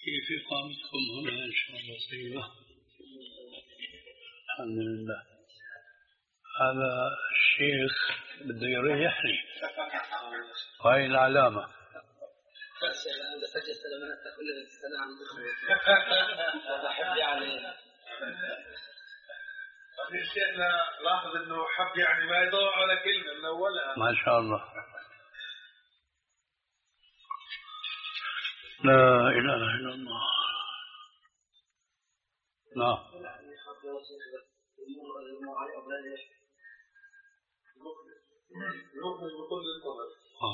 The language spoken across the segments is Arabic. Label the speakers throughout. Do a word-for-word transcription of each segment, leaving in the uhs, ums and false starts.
Speaker 1: كيف إقامتكم هنا إن شاء الله طيبة؟ الحمد لله. هذا الشيخ بده يريحني، هاي العلامة.
Speaker 2: عند فجأة سلامات كل السلام بحب يعني
Speaker 3: شيخنا لاحظ انه حب يعني ما يدور على كلمة من اولها.
Speaker 1: ما شاء الله. لا اله الا الله. لا
Speaker 3: يخرج بكل الطرق.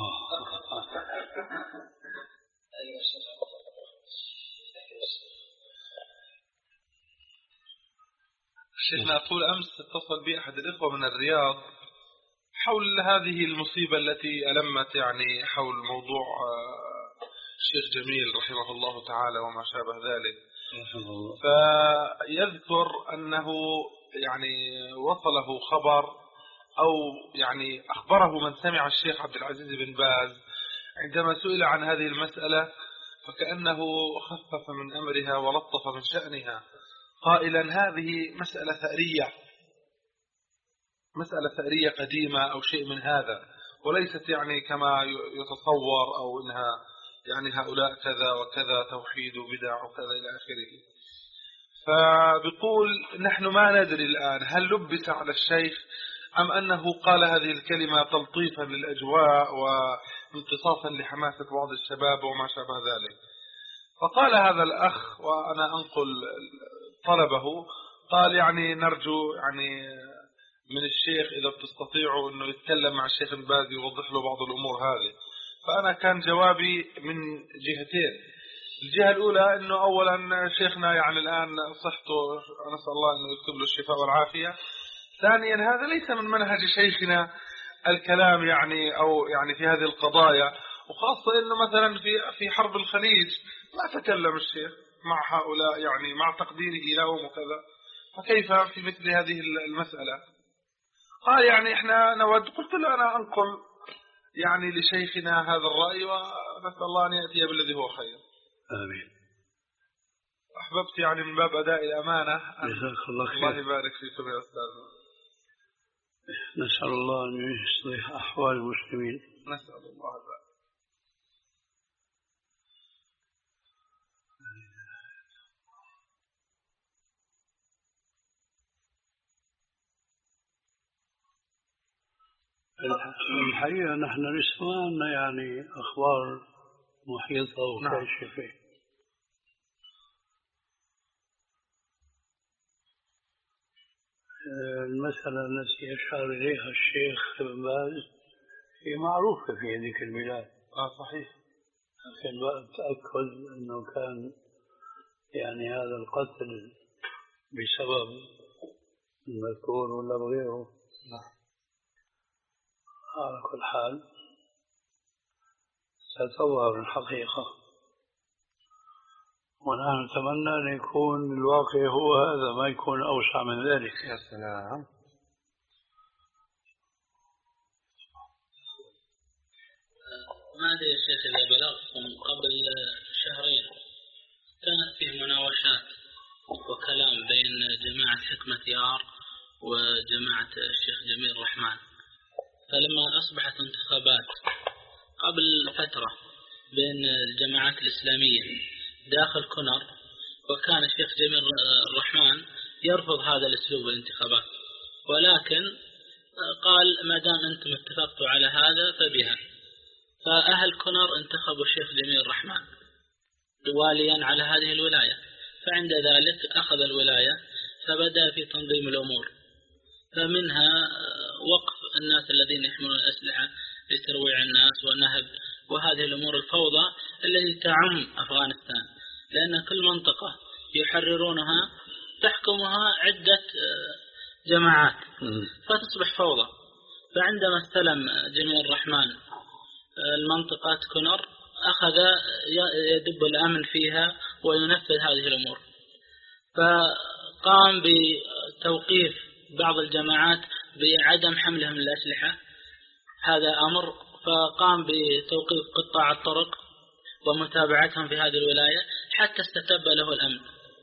Speaker 3: شيخنا طول أمس اتصل بي أحد الإخوة من الرياض حول هذه المصيبة التي ألمت يعني حول موضوع الشيخ جميل رحمه الله تعالى وما شابه ذلك. فيذكر أنه يعني وصله خبر أو يعني أخبره من سمع الشيخ عبد العزيز بن باز عندما سئل عن هذه المسألة فكأنه خفف من أمرها ولطف من شأنها قائلا هذه مسألة ثأرية، مسألة ثأرية قديمة أو شيء من هذا، وليست يعني كما يتصور أو إنها يعني هؤلاء كذا وكذا توحيد وبدع وكذا إلى آخره. فبيقول نحن ما ندري الآن هل لبس على الشيخ أم أنه قال هذه الكلمة تلطيفا للأجواء وامتصاصا لحماسة بعض الشباب وما شابه ذلك. فقال هذا الأخ وأنا أنقل طلبه، قال يعني نرجو يعني من الشيخ إذا بتستطيعوا أنه يتكلم مع الشيخ باز يوضح له بعض الأمور هذه. فأنا كان جوابي من جهتين. الجهة الأولى أنه أولا شيخنا يعني الآن صحته نسأل الله أنه يكتب له الشفاء والعافية. ثانيا هذا ليس من منهج شيخنا الكلام يعني أو يعني في هذه القضايا، وخاصة أنه مثلا في في حرب الخليج ما تكلم الشيخ مع هؤلاء يعني مع تقديره لهم وكذا، فكيف في مثل هذه المسألة؟ قال يعني إحنا نود، قلت له أنا أنقل يعني لشيخنا هذا الرأي ونسأل الله أن يأتي بالذي هو خير.
Speaker 1: آمين.
Speaker 3: أحببت يعني من باب أداء الأمانة.
Speaker 1: جزاك الله خير.
Speaker 3: الله يبارك فيكم يا أستاذ.
Speaker 1: نسأل الله أن يصلح أحوال المسلمين.
Speaker 3: نسأل الله ذلك.
Speaker 1: الحقيقة نحن لسه يعني أخبار محيطة وكاشفة. المسألة التي أشار إليها الشيخ بن باز هي معروفة في هذيك البلاد.
Speaker 3: آه صحيح.
Speaker 1: لكن بقى أتأكد أنه كان يعني هذا القتل بسبب المذكور ولا بغيره.
Speaker 3: نعم.
Speaker 1: على كل حال ستظهر الحقيقة، ونحن نتمنى أن يكون الواقع هو هذا ما يكون أوسع من ذلك.
Speaker 3: يا سلام.
Speaker 2: ما أدري يا شيخ إذا بلغتم قبل شهرين كانت فيه مناوشات وكلام بين جماعة حكمة يار وجماعة الشيخ جميل الرحمن. فلما أصبحت انتخابات قبل فترة بين الجماعات الإسلامية داخل كنر، وكان الشيخ جميل الرحمن يرفض هذا الأسلوب الانتخابات، ولكن قال ما دام أنتم اتفقتوا على هذا فبها. فأهل كنر انتخبوا الشيخ جميل الرحمن واليا على هذه الولاية، فعند ذلك أخذ الولاية فبدأ في تنظيم الأمور، فمنها وقف الناس الذين يحملون الأسلحة لترويع الناس ونهب وهذه الأمور الفوضى التي تعم أفغانستان، لأن كل منطقة يحررونها تحكمها عدة جماعات فتصبح فوضى. فعندما استلم جميل الرحمن المنطقة كنر أخذ يدب الأمن فيها وينفذ هذه الأمور، فقام بتوقيف بعض الجماعات بعدم حملهم الأسلحة، هذا أمر. فقام بتوقيف قطاع الطرق ومتابعتهم في هذه الولاية حتى استتب له الأمن.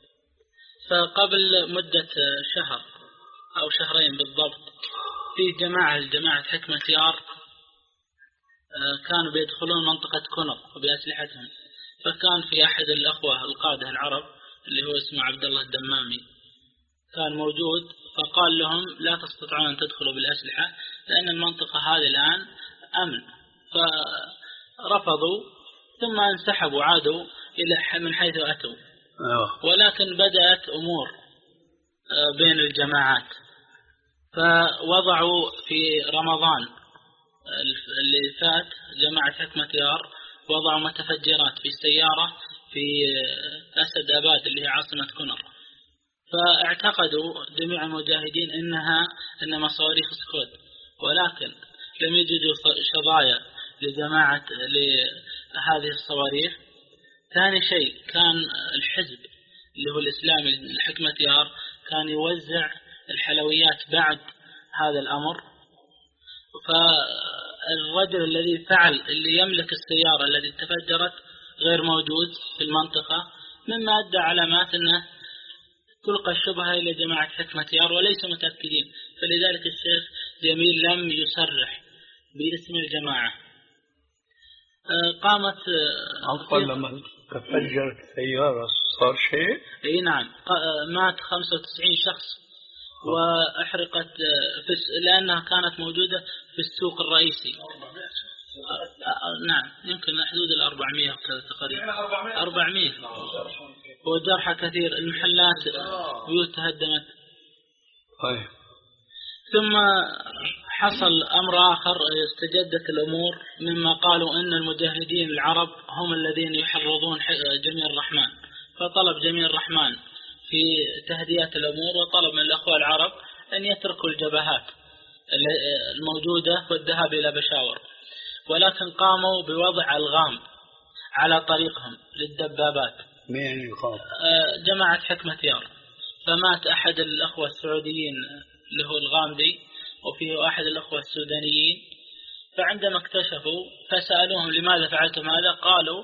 Speaker 2: فقبل مدة شهر أو شهرين بالضبط في جماعة الجماعة حكمة يار كانوا بيدخلون منطقة كونر بأسلحتهم، فكان في أحد الأخوة القادة العرب اللي هو اسمه عبد الله الدمامي كان موجود، فقال لهم لا تستطيعون أن تدخلوا بالأسلحة لأن المنطقة هذه الآن أمن، فرفضوا ثم انسحبوا عادوا إلى من حيث أتوا. ولكن بدأت أمور بين الجماعات، فوضعوا في رمضان اللي فات جماعة حكمة يار وضعوا متفجرات في السيارة في أسد أباد اللي هي عاصمة كونر، فاعتقدوا جميع المجاهدين إنها إنما صواريخ سكود، ولكن لم يجدوا شظايا لجماعة لهذه الصواريخ. ثاني شيء كان الحزب اللي هو الإسلامي الحكمة يار كان يوزع الحلويات بعد هذا الأمر، فالرجل الذي فعل اللي يملك السيارة التي تفجرت غير موجود في المنطقة، مما أدى علامات أنه تلقى الشبهة إلى جماعة حكمة يار وليس متأكدين، فلذلك الشيخ جميل لم يصرح باسم الجماعة. قامت
Speaker 1: أقل لما تفجرت سيارة صار شيء؟
Speaker 2: اي نعم، مات خمسة وتسعين شخص وأحرقت في لأنها كانت موجودة في السوق الرئيسي. نعم يمكن حدود الأربعمائة تقريبا أربعمائة، وجرحى كثير، المحلات بيوت تهدمت.
Speaker 1: طيب.
Speaker 2: ثم حصل أمر آخر، استجدت الأمور مما قالوا أن المجاهدين العرب هم الذين يحرضون جميع الرحمن، فطلب جميع الرحمن في تهدئة الأمور وطلب من الأخوة العرب أن يتركوا الجبهات الموجودة والذهاب إلى بشاور، ولكن قاموا بوضع ألغام على طريقهم للدبابات.
Speaker 1: مين يقام؟
Speaker 2: جماعة حكمة يار. فمات أحد الأخوة السعوديين اللي هو الغامدي، وفيه أحد الأخوة السودانيين، فعندما اكتشفوا فسألوهم لماذا فعلتم هذا، قالوا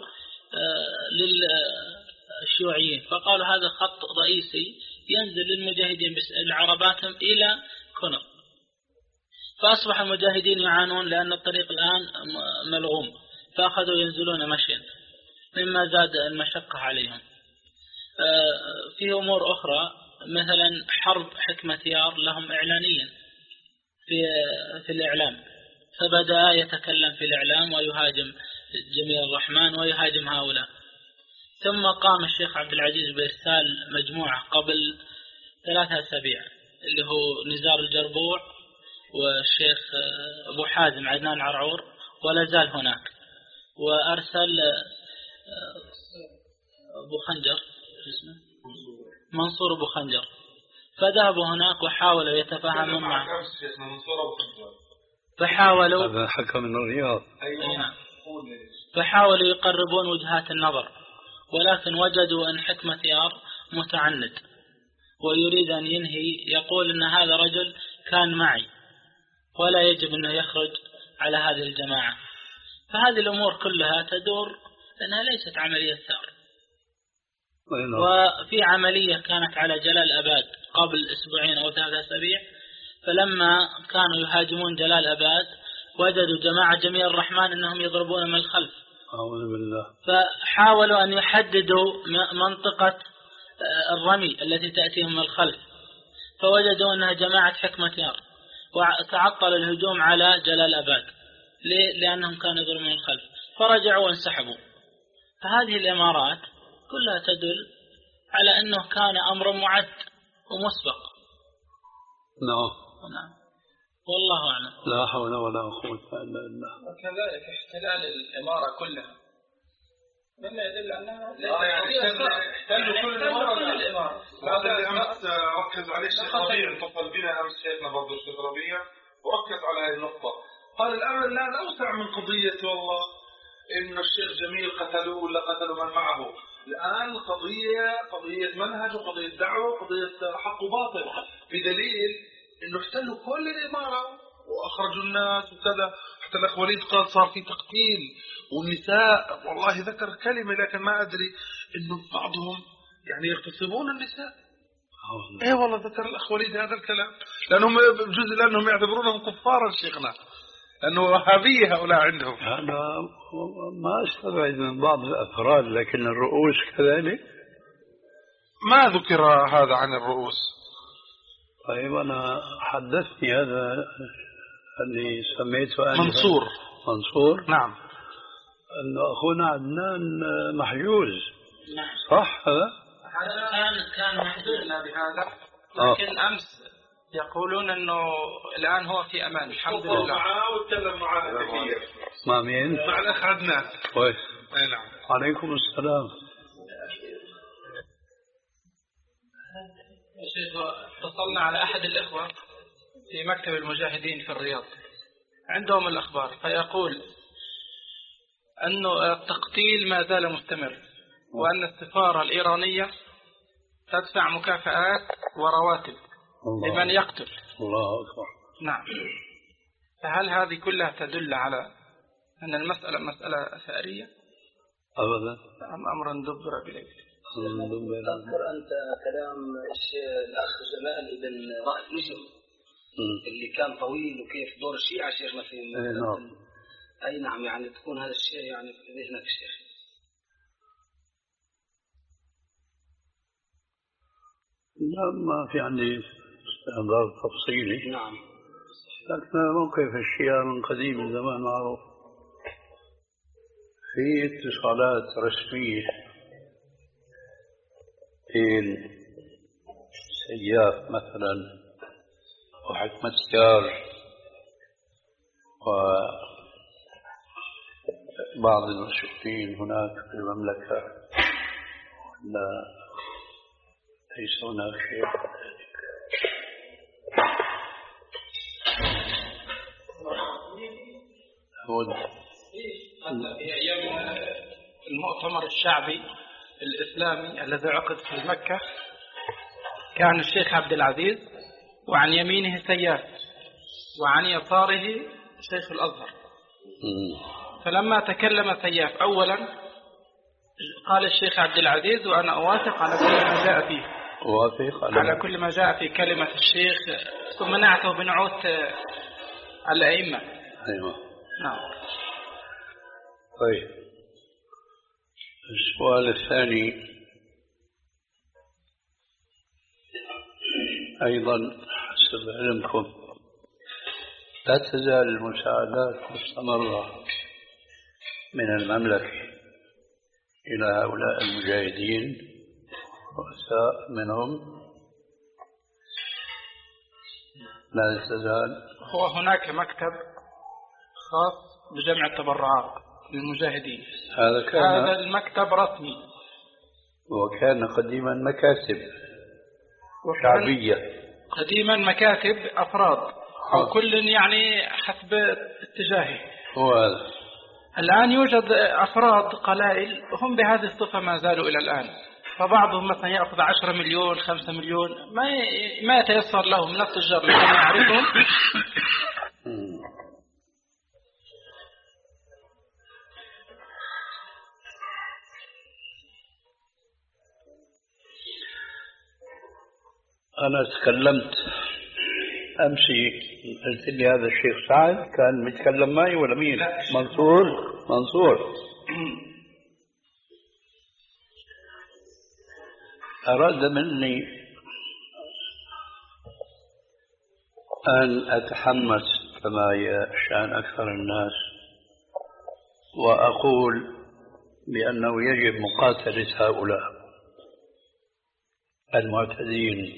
Speaker 2: للشيوعيين، فقالوا هذا خط رئيسي ينزل للمجاهدين العرباتهم إلى كونر، فأصبح المجاهدين يعانون لأن الطريق الآن ملغوم، فأخذوا ينزلون مشيا مما زاد المشقة عليهم. في أمور أخرى مثلا حرب حكمة يار لهم إعلانيا في في الإعلام، فبدأ يتكلم في الإعلام ويهاجم جميع الرحمن ويهاجم هؤلاء. ثم قام الشيخ عبد العزيز بإرسال مجموعة قبل ثلاثة أسابيع اللي هو نزار الجربوع والشيخ أبو حازم عدنان عرعور ولا زال هناك، وأرسل أبو خنجر اسمه منصور أبو خنجر، فذهبوا هناك وحاولوا يتفاهموا معه، فحاولوا
Speaker 1: هذا حكم من الرياض،
Speaker 2: فحاولوا يقربون وجهات النظر، ولكن وجدوا أن حكمة يار متعند ويريد أن ينهي، يقول أن هذا رجل كان معي ولا يجب أنه يخرج على هذه الجماعة. فهذه الأمور كلها تدور لأنها ليست عملية ثار. وفي عملية كانت على جلال أباد قبل أسبوعين أو ثلاثة أسابيع، فلما كانوا يهاجمون جلال أباد وجدوا جماعة جميع الرحمن أنهم يضربون من الخلف،
Speaker 1: أعوذ بالله،
Speaker 2: فحاولوا أن يحددوا منطقة الرمي التي تأتيهم من الخلف، فوجدوا أنها جماعة حكمة يار، وتعطل الهجوم على جلال أباد. ليه؟ لأنهم كانوا يضربون من الخلف، فرجعوا وانسحبوا. فهذه الإمارات كلها تدل على أنه كان أمر معد ومسبق.
Speaker 1: نعم
Speaker 2: نعم والله أعلم.
Speaker 1: لا حول ولا قوة إلا بالله.
Speaker 4: وكذلك احتلال الإمارة كلها مما يدل أنها
Speaker 3: آه يعني احتلوا كل الإمارة. هذا اللي أمس ركز عليه الشيخ ربيع، اتصل بنا أمس شيخنا برضو الشيخ ربيع وركز على هذه النقطة، قال الأمر الآن أوسع من قضية والله إن الشيخ جميل قتلوه ولا قتلوا من معه. الآن قضية قضية منهج وقضية دعوة وقضية حق وباطل، بدليل إنه احتلوا كل الإمارة وأخرجوا الناس وكذا. حتى الأخ وليد قال صار في تقتيل والنساء، والله ذكر كلمة لكن ما أدري إنه بعضهم يعني يغتصبون النساء. إيه والله ذكر الأخ وليد هذا الكلام، لأنهم بجزء لأنهم يعتبرونهم كفارا شيخنا، لأنه وهابية هؤلاء عندهم.
Speaker 1: أنا ما أستبعد من بعض الأفراد، لكن الرؤوس كذلك.
Speaker 3: ما ذكر هذا عن الرؤوس.
Speaker 1: طيب أنا حدثني هذا اللي سميته أنا
Speaker 3: منصور.
Speaker 1: منصور
Speaker 3: نعم.
Speaker 1: أنه أخونا عدنان محجوز.
Speaker 2: نعم.
Speaker 1: صح هذا؟
Speaker 4: هذا كان كان محزونا بهذا، لكن
Speaker 1: آه.
Speaker 4: أمس يقولون أنه الآن هو في أمان الحمد لله.
Speaker 3: معاه واتكلم معاه كثير.
Speaker 1: مع مين؟
Speaker 3: مع الأخ عدنان.
Speaker 1: كويس.
Speaker 3: أي نعم.
Speaker 1: عليكم السلام.
Speaker 4: شيخ، اتصلنا على أحد الإخوة في مكتب المجاهدين في الرياض، عندهم الأخبار، فيقول أنه التقتيل ما زال مستمر، وأن السفارة الإيرانية تدفع مكافآت ورواتب
Speaker 1: الله.
Speaker 4: لمن يقتل.
Speaker 1: الله أكبر.
Speaker 4: نعم. فهل هذه كلها تدل على أن المسألة مسألة ثأرية
Speaker 1: أبدا.
Speaker 4: أم أمر دبر بليل؟
Speaker 5: تذكر أنت كلام الأخ جمال بن رائد نجم اللي كان طويل، وكيف دور الشيعة شيخنا في
Speaker 1: أي نعم.
Speaker 5: أي نعم، يعني تكون هذا الشيء يعني في ذهنك الشيخ.
Speaker 1: لا، ما في عندي استعداد تفصيلي.
Speaker 5: نعم.
Speaker 1: لكن موقف الشيعة من قديم من زمان معروف. في اتصالات رسمية بين سياف مثلا وحكمة يار وبعض المسؤولين هناك في المملكة، لا ليس هناك شيء.
Speaker 4: في أيام المؤتمر الشعبي الإسلامي الذي عقد في مكة، كان الشيخ عبد العزيز وعن يمينه سياف وعن يساره شيخ الأزهر. فلما تكلم سياف أولا قال الشيخ عبد العزيز: وأنا أوافق على كل ما جاء فيه،
Speaker 1: أوافق على,
Speaker 4: على كل ما جاء في كلمة الشيخ، ثم نعته بنعوت الأئمة.
Speaker 1: أيوة.
Speaker 4: نعم.
Speaker 1: طيب، السؤال الثاني أيضا حسب علمكم لا تزال المساعدات مستمرة من المملكة إلى هؤلاء المجاهدين، رؤساء منهم لا تزال.
Speaker 4: هو هناك مكتب خاص بجمع التبرعات للمجاهدين،
Speaker 1: هذا كان
Speaker 4: هذا المكتب رسمي،
Speaker 1: وكان قديما مكاتب شعبية،
Speaker 4: قديما مكاتب أفراد أو كل يعني حسب اتجاهه.
Speaker 1: هو هذا.
Speaker 4: الآن يوجد أفراد قلائل هم بهذه الصفة ما زالوا إلى الآن، فبعضهم مثلا يأخذ عشرة مليون خمسة مليون، ما ما يتيسر له من التجار الذين يعرفهم.
Speaker 1: أنا تكلمت أمسي، قلت لي هذا الشيخ سعد كان متكلم معي ولا مين؟ منصور. منصور أراد مني أن أتحمس كما يشأن أكثر الناس وأقول بأنه يجب مقاتلة هؤلاء المعتدين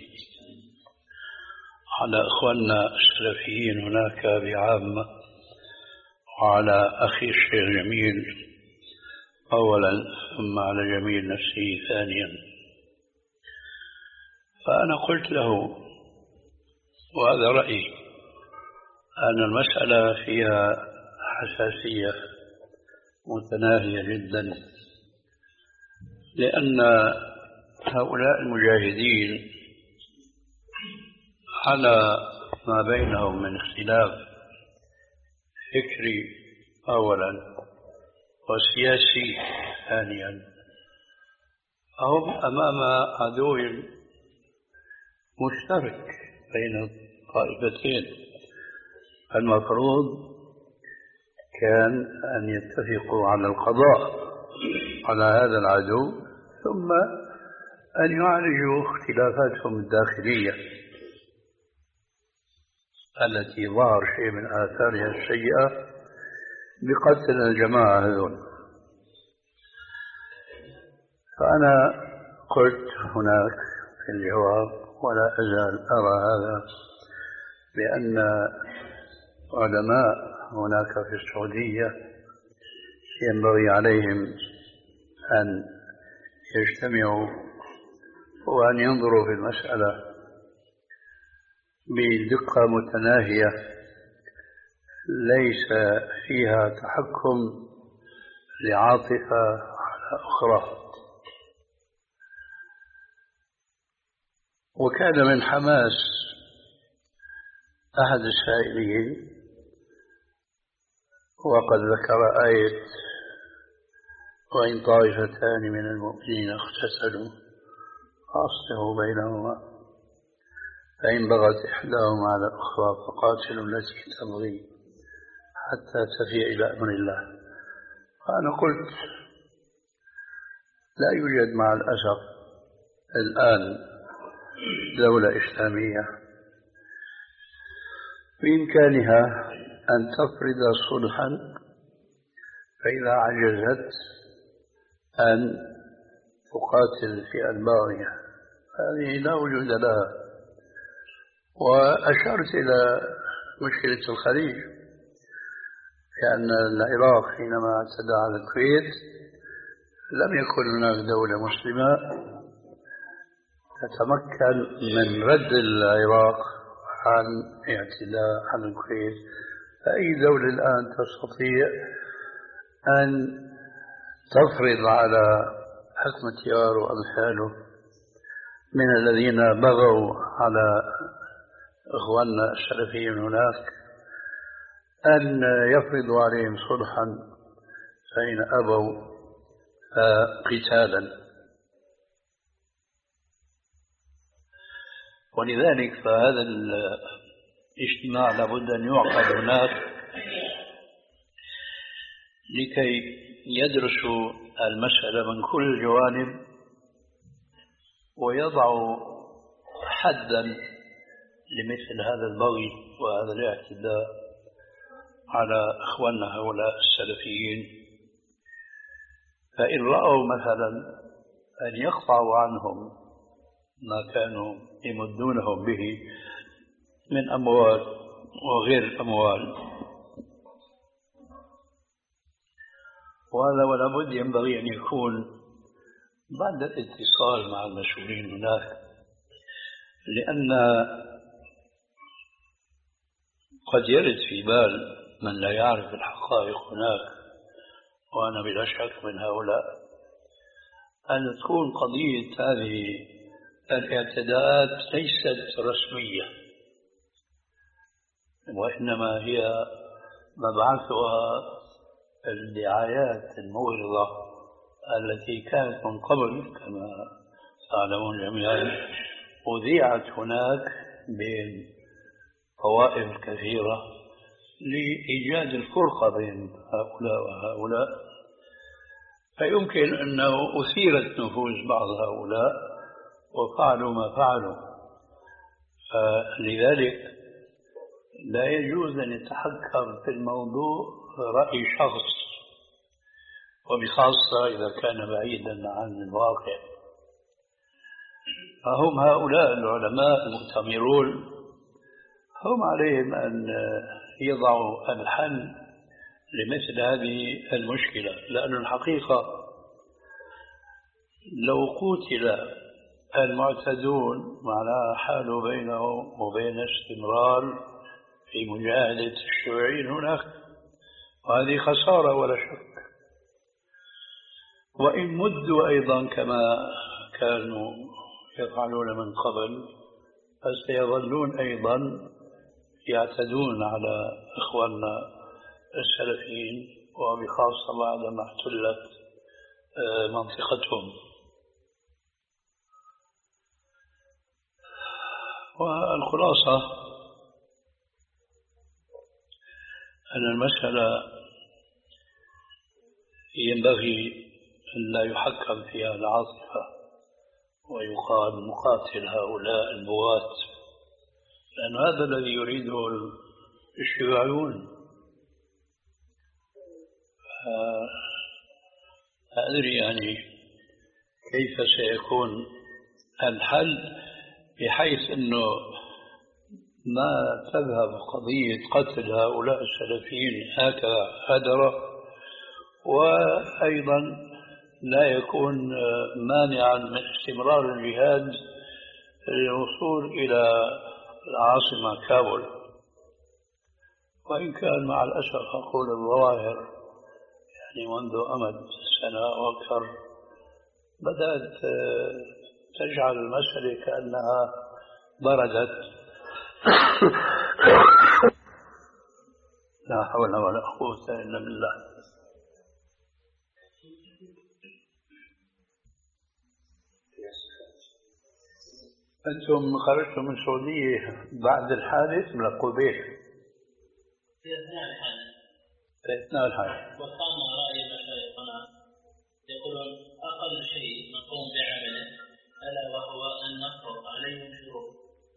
Speaker 1: على إخواننا السلفيين هناك بعامة، وعلى أخي الشيخ جميل أولا، ثم على جميل نفسه ثانيا. فأنا قلت له، وهذا رأيي، أن المسألة فيها حساسية متناهية جدا، لأن هؤلاء المجاهدين على ما بينهم من اختلاف فكري أولا وسياسي ثانيا، هم أمام عدو مشترك بين الطائفتين. المفروض كان أن يتفقوا على القضاء على هذا العدو ثم أن يعالجوا اختلافاتهم الداخلية التي ظهر شيء من آثارها السيئة بقتل الجماعة هذول. فأنا قلت هناك في الجواب ولا أزال أرى هذا بأن علماء هناك في السعودية ينبغي عليهم أن يجتمعوا وأن ينظروا في المسألة بدقة متناهية ليس فيها تحكم لعاطفة على أخرى. وكان من حماس أحد السائلين وقد ذكر آية وإن طائفتان من المؤمنين اقتتلوا فأصلحوا بينهما فإن بغت إحداهما على الأخرى فقاتلوا التي تبغي حتى تفيء إلى أمر الله. فأنا قلت لا يوجد مع الأسف الآن دولة إسلامية بإمكانها أن تفرض صلحا فإذا عجزت أن تقاتل الفئة الباغية هذه لا وجود لها. وأشرت إلى مشكلة الخليج لأن العراق حينما اعتدى على الكويت لم يكن هناك دولة مسلمة تتمكن من رد العراق عن اعتداء على الكويت. فأي دولة الآن تستطيع أن تفرض على حكم تيار وأمثاله من الذين بغوا على إخواننا السلفيين هناك أن يفرضوا عليهم صلحا فإن أبوا قتالا. ولذلك فهذا الاجتماع لابد أن يعقد هناك لكي يدرسوا المسألة من كل الجوانب ويضعوا حدا لمثل هذا البغي وهذا الاعتداء على إخواننا هؤلاء السلفيين. فإن رأوا مثلا أن يقطعوا عنهم ما كانوا يمدونهم به من أموال وغير الأموال وهذا ولا بد ينبغي أن يكون بعد الاتصال مع المسؤولين هناك، لأن قد يرد في بال من لا يعرف الحقائق هناك وأنا بلا شك من هؤلاء أن تكون قضية هذه الاعتداءات ليست رسمية وإنما هي مبعثها الدعايات المغرضة التي كانت من قبل كما تعلمون جميعا أذيعت هناك بين طوائف كثيرة لإيجاد الفرقة بين هؤلاء وهؤلاء. فيمكن أنه أثيرت نفوس بعض هؤلاء وفعلوا ما فعلوا. فلذلك لا يجوز أن يتحكم في الموضوع رأي شخص وبخاصة إذا كان بعيدا عن الواقع. فهم هؤلاء العلماء المؤتمرون هم عليهم أن يضعوا الحل لمثل هذه المشكلة، لأن الحقيقة لو قتل المعتدون معناها حال بينهم وبين استمرار في مجاهدة الشيوعيين هناك، وهذه خسارة ولا شك. وإن مدوا أيضا كما كانوا يفعلون من قبل فسيظلون أيضا يعتدون على إخواننا السلفيين وبخاصة بعد ما احتلت منطقتهم. والخلاصة أن المسألة ينبغي أن لا يحكم فيها العاطفة ويقال مقاتل هؤلاء البغاة، لأن هذا الذي يريده الشيوعيون. أدري يعني كيف سيكون الحل بحيث أنه ما تذهب قضية قتل هؤلاء السلفيين هكذا هدرة، وأيضا لا يكون مانعا من استمرار الجهاد للوصول إلى العاصمة كابول. وإن كان مع الأسف أقول الظواهر يعني منذ أمد سنة وأكثر بدأت تجعل المسألة كأنها بردت. لا حول ولا قوة إلا بالله. أنتم خرجتم من السعودية بعد الحادث من قبيل؟
Speaker 2: في أثناء الحادث.
Speaker 1: في أثناء الحادث.
Speaker 2: وقام رأي مشايخنا يقولون أقل شيء نقوم بعمله ألا وهو أن نفرض عليهم شروط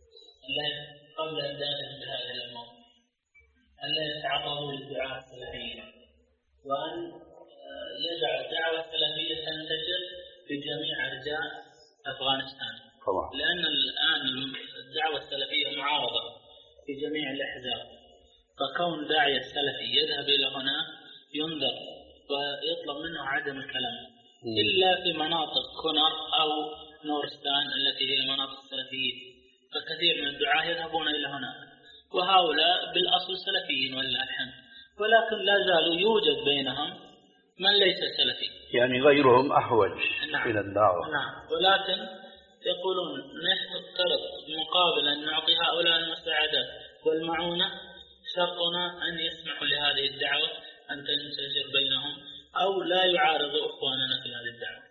Speaker 2: قبل أن داخل بهذه الأمور، ألا يتعرضوا للدعاء السلفيين، وأن يجعل الدعوة السلفية تنتشر في جميع أرجاء أفغانستان.
Speaker 1: طبعا.
Speaker 2: لأن الآن الدعوة السلفية معارضة في جميع الأحزاب، فكون داعية السلفي يذهب إلى هنا ينذر ويطلب منه عدم الكلام م. إلا في مناطق كونر أو نورستان التي هي مناطق السلفيين، فكثير من الدعاة يذهبون إلى هنا، وهؤلاء بالأصل سلفيين ولله الحمد، ولكن لا زالوا يوجد بينهم من ليس سلفي،
Speaker 1: يعني غيرهم أحوج. نعم. إلى الدعوة.
Speaker 2: نعم. ولكن يقولون نشترط مقابل أن نعطي هؤلاء المساعدات والمعونة شرطنا أن يسمحوا لهذه الدعوة أن تنتشر بينهم أو لا يعارضوا إخواننا في هذه الدعوة.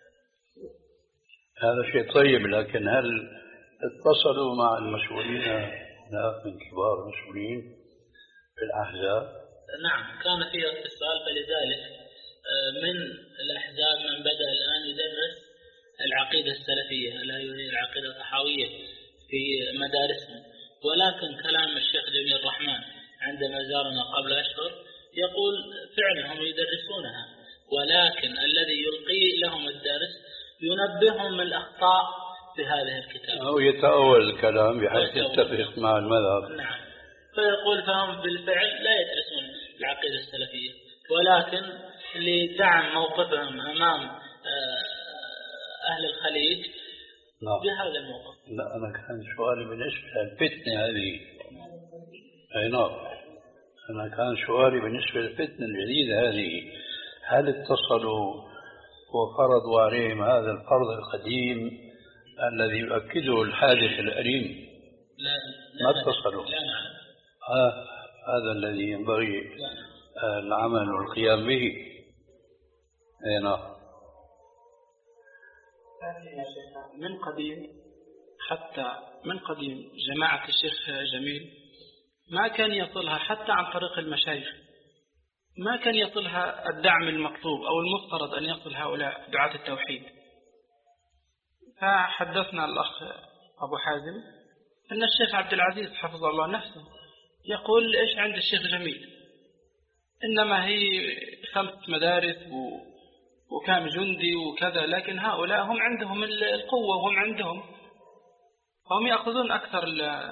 Speaker 1: هذا شيء طيب، لكن هل اتصلوا مع المسؤولين هناك من كبار المسؤولين في الأحزاب؟
Speaker 2: نعم، كان فيه اتصال، فلذلك من الأحزاب من بدأ الآن يدرس العقيدة السلفية لا هي العقيدة الطحاوية في مدارسهم. ولكن كلام الشيخ جميل الرحمن عندما زارنا قبل أشهر يقول فعلا هم يدرسونها، ولكن الذي يلقي لهم الدرس ينبههم من الأخطاء في هذه الكتاب
Speaker 1: أو يتأول الكلام بحيث يتفق مع المذهب.
Speaker 2: نعم. فيقول فهم بالفعل لا يدرسون العقيدة السلفية، ولكن لدعم موقفهم أمام أهل الخليج
Speaker 1: لا.
Speaker 2: بهذا الموقف.
Speaker 1: لا، أنا كان سؤالي بالنسبة للفتنة هذه. أي نعم، أنا كان سؤالي بالنسبة للفتنة الجديدة هذه، هل اتصلوا وفرضوا عليهم هذا الفرض القديم الذي يؤكده الحادث الأليم؟
Speaker 2: لا,
Speaker 1: ما اتصلوا.
Speaker 2: لا نعلم.
Speaker 1: آه هذا الذي ينبغي آه العمل والقيام به. أي نعم.
Speaker 4: من قديم حتى من قديم جماعة الشيخ جميل ما كان يصلها حتى عن طريق المشايخ، ما كان يصلها الدعم المطلوب أو المفترض أن يصل هؤلاء دعاة التوحيد. فحدثنا الأخ أبو حازم أن الشيخ عبد العزيز حفظه الله نفسه يقول إيش عند الشيخ جميل، إنما هي خمس مدارس و وكان جندي وكذا، لكن هؤلاء هم عندهم القوة وهم عندهم هم يأخذون أكثر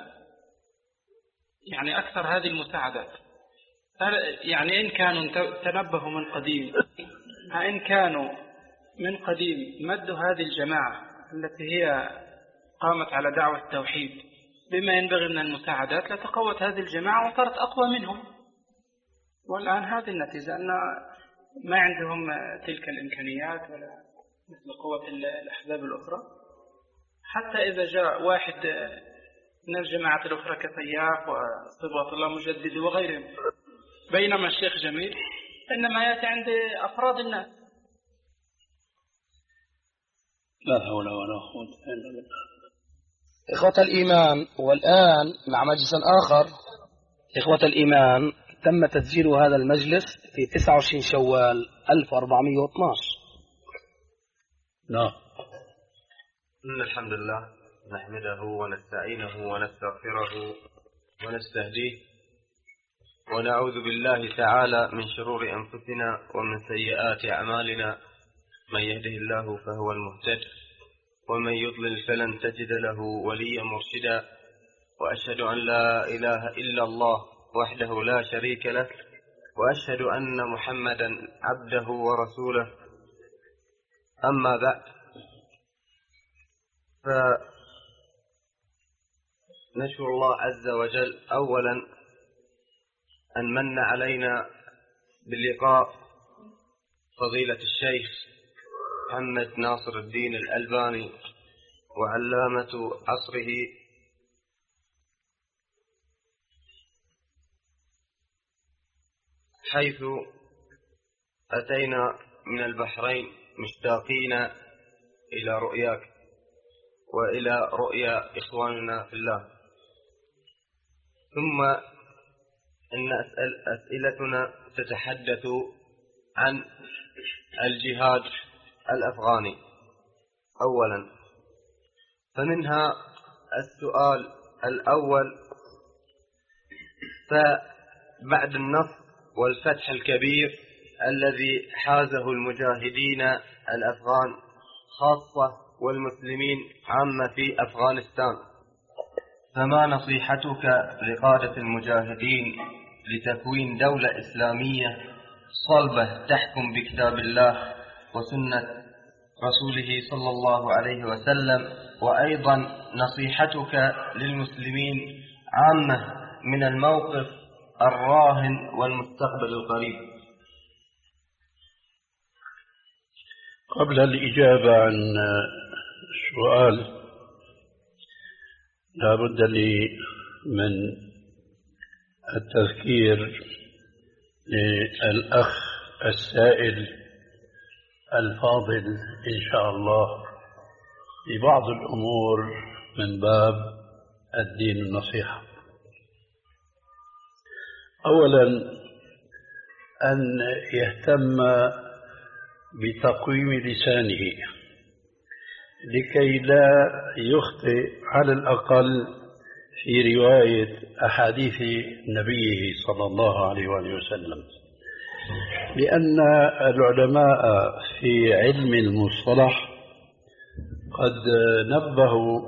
Speaker 4: يعني أكثر هذه المساعدات. يعني إن كانوا تنبهوا من قديم، إن كانوا من قديم مدوا هذه الجماعة التي هي قامت على دعوة التوحيد بما ينبغي من المساعدات لتقوت هذه الجماعة وصارت أقوى منهم. والآن هذه النتيجة أن ما عندهم تلك الإمكانيات ولا مثل قوة الأحزاب الأخرى. حتى إذا جاء واحد من الجماعات الأخرى كسياف وصبغة الله مجدد وغيرهم، بينما الشيخ جميل إنما يأتي عند أفراد الناس.
Speaker 1: لا حول ولا قوة إلا بالله.
Speaker 5: إخوة الإيمان، والآن مع مجلس آخر. إخوة الإيمان، تم تسجيل هذا المجلس في تسعة وعشرين شوال ألف وأربعمائة واثني عشر.
Speaker 1: نعم.
Speaker 6: إن الحمد لله نحمده ونستعينه ونستغفره ونستهديه ونعوذ بالله تعالى من شرور أنفسنا ومن سيئات أعمالنا. من يهده الله فهو المهتد ومن يضلل فلن تجد له وليا مرشدا. وأشهد أن لا إله إلا الله وحده لا شريك له وأشهد أن محمدا عبده ورسوله. أما بعد، فنشكر الله عز وجل أولا أن من علينا بلقاء فضيلة الشيخ محمد ناصر الدين الألباني وعلامة عصره، حيث أتينا من البحرين مشتاقين إلى رؤياك وإلى رؤيا إخواننا في الله. ثم إن أسئل أسئلتنا تتحدث عن الجهاد الأفغاني أولا. فمنها السؤال الأول: فبعد النصر والفتح الكبير الذي حازه المجاهدين الأفغان خاصة والمسلمين عامة في أفغانستان، فما نصيحتك لقادة المجاهدين لتكوين دولة إسلامية صلبة تحكم بكتاب الله وسنة رسوله صلى الله عليه وسلم؟ وأيضا نصيحتك للمسلمين عامة من الموقف الراهن والمستقبل القريب.
Speaker 1: قبل الإجابة عن السؤال، لا بد لي من التذكير للأخ السائل الفاضل إن شاء الله ببعض الأمور من باب الدين النصيحة. أولا، أن يهتم بتقويم لسانه لكي لا يخطئ على الأقل في رواية أحاديث نبيه صلى الله عليه وآله وسلم، لأن العلماء في علم المصطلح قد نبهوا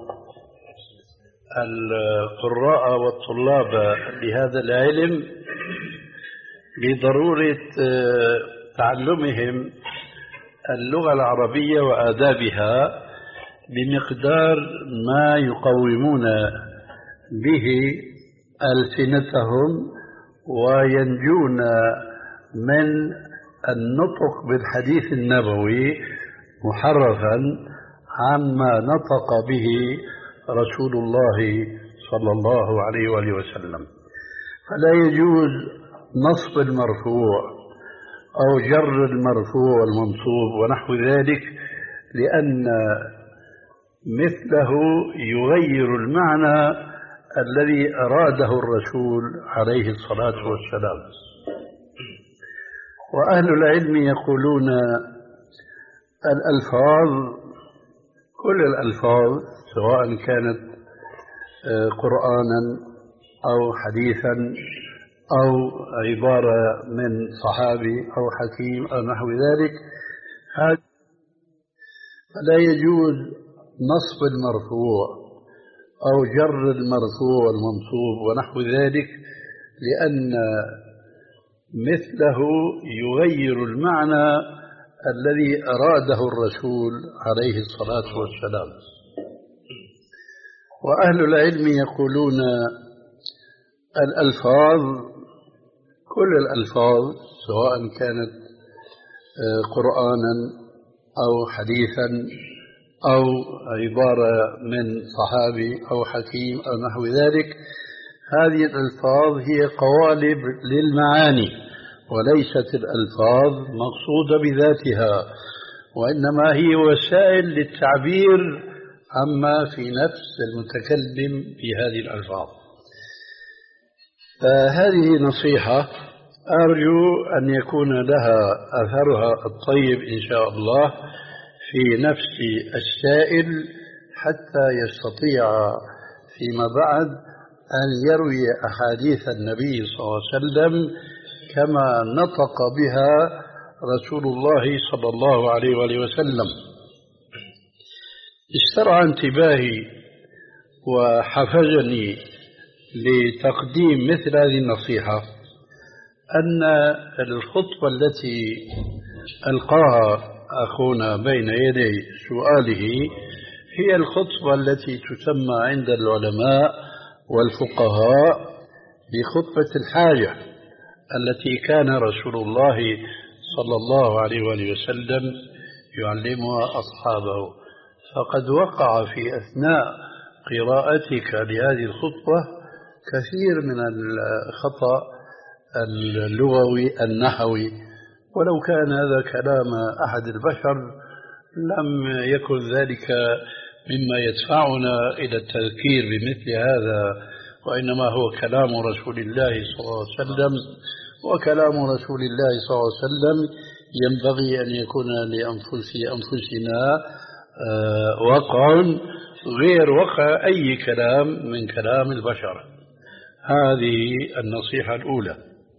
Speaker 1: القراء والطلاب لهذا العلم لضرورة تعلمهم اللغة العربية وآدابها بمقدار ما يقومون به ألسنتهم وينجون من النطق بالحديث النبوي محرفا عما نطق به رسول الله صلى الله عليه وآله وسلم. فلا يجوز نصب المرفوع أو جر المرفوع والمنصوب ونحو ذلك، لأن مثله يغير المعنى الذي أراده الرسول عليه الصلاة والسلام. وأهل العلم يقولون الألفاظ، كل الألفاظ سواء كانت قرآنا أو حديثا أو عبارة من صحابي أو حكيم أو نحو ذلك، فلا يجوز نصب المرفوع أو جر المرفوع والمنصوب ونحو ذلك، لأن مثله يغير المعنى الذي أراده الرسول عليه الصلاة والسلام. وأهل العلم يقولون الألفاظ، كل الألفاظ سواء كانت قرآنا أو حديثا أو عبارة من صحابي أو حكيم أو نحو ذلك، هذه الألفاظ هي قوالب للمعاني وليست الألفاظ مقصودة بذاتها، وإنما هي وسائل للتعبير عما في نفس المتكلم بهذه الألفاظ. فهذه نصيحة أرجو أن يكون لها أثرها الطيب إن شاء الله في نفس السائل، حتى يستطيع فيما بعد أن يروي أحاديث النبي صلى الله عليه وسلم كما نطق بها رسول الله صلى الله عليه وآله وسلم. استرعى انتباهي وحفزني لتقديم مثل هذه النصيحة أن الخطوة التي ألقاها أخونا بين يدي سؤاله هي الخطبة التي تسمى عند العلماء والفقهاء بخطبة الحاجة، التي كان رسول الله صلى الله عليه وآله وسلم يعلمها أصحابه. فقد وقع في أثناء قراءتك لهذه الخطبة كثير من الخطأ اللغوي النحوي، ولو كان هذا كلام أحد البشر لم يكن ذلك مما يدفعنا إلى التذكير بمثل هذا، وإنما هو كلام رسول الله صلى الله عليه وسلم، وكلام رسول الله صلى الله عليه وسلم ينبغي أن يكون لأنفسنا وقع غير وقع أي كلام من كلام البشر. هذه النصيحة الأولى.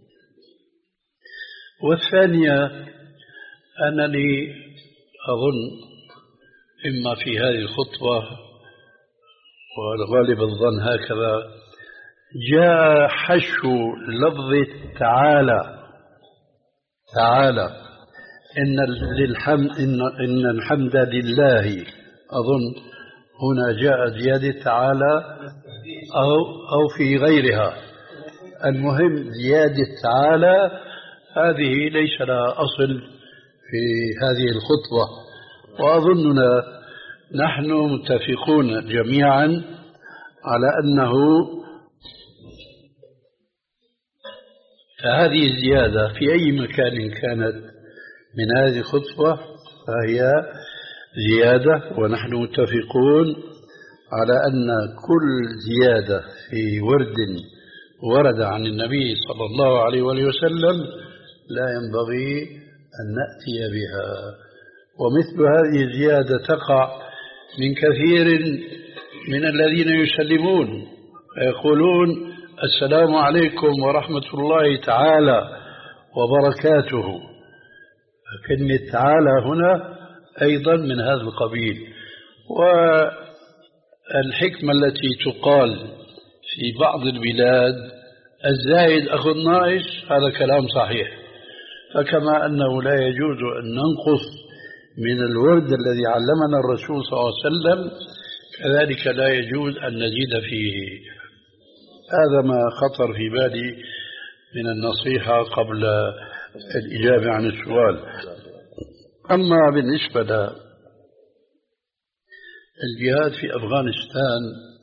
Speaker 1: والثانية أنني أظن إما في هذه الخطوة والغالب الظن هكذا جاء حشو لفظ تعالى تعالى إن للحمد إن, إن الحمد لله. أظن هنا جاء زيادة تعالى أو أو في غيرها. المهم زيادة تعالى هذه ليس لها أصل في هذه الخطوة، وأظننا نحن متفقون جميعا على أنه هذه الزيادة في أي مكان كانت من هذه الخطوة فهي زيادة، ونحن متفقون على أن كل زيادة في ورد ورد عن النبي صلى الله عليه وآله وسلم لا ينبغي أن نأتي بها. ومثل هذه الزيادة تقع من كثير من الذين يسلمون فيقولون السلام عليكم ورحمة الله تعالى وبركاته. كلمة تعالى هنا أيضا من هذا القبيل. والحكمة التي تقال في بعض البلاد الزايد أخو الناقص هذا كلام صحيح، فكما أنه لا يجوز أن ننقص من الورد الذي علمنا الرسول صلى الله عليه وسلم كذلك لا يجوز أن نزيد فيه. هذا ما خطر في بالي من النصيحة قبل الإجابة عن السؤال. أما بالنسبة للجهاد في أفغانستان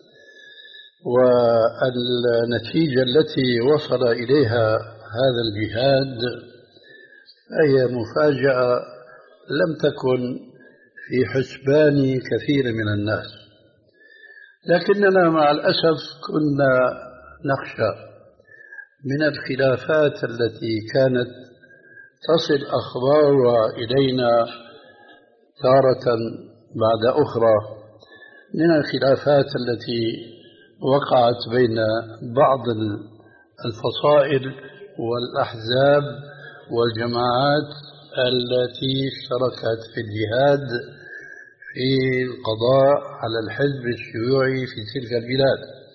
Speaker 1: والنتيجة التي وصل إليها هذا الجهاد هي مفاجأة لم تكن في حسبان كثير من الناس، لكننا مع الأسف كنا نخشى من الخلافات التي كانت تصل أخبارها إلينا تارة بعد أخرى، من الخلافات التي وقعت بين بعض الفصائل والأحزاب والجماعات التي اشتركت في الجهاد في القضاء على الحزب الشيوعي في تلك البلاد.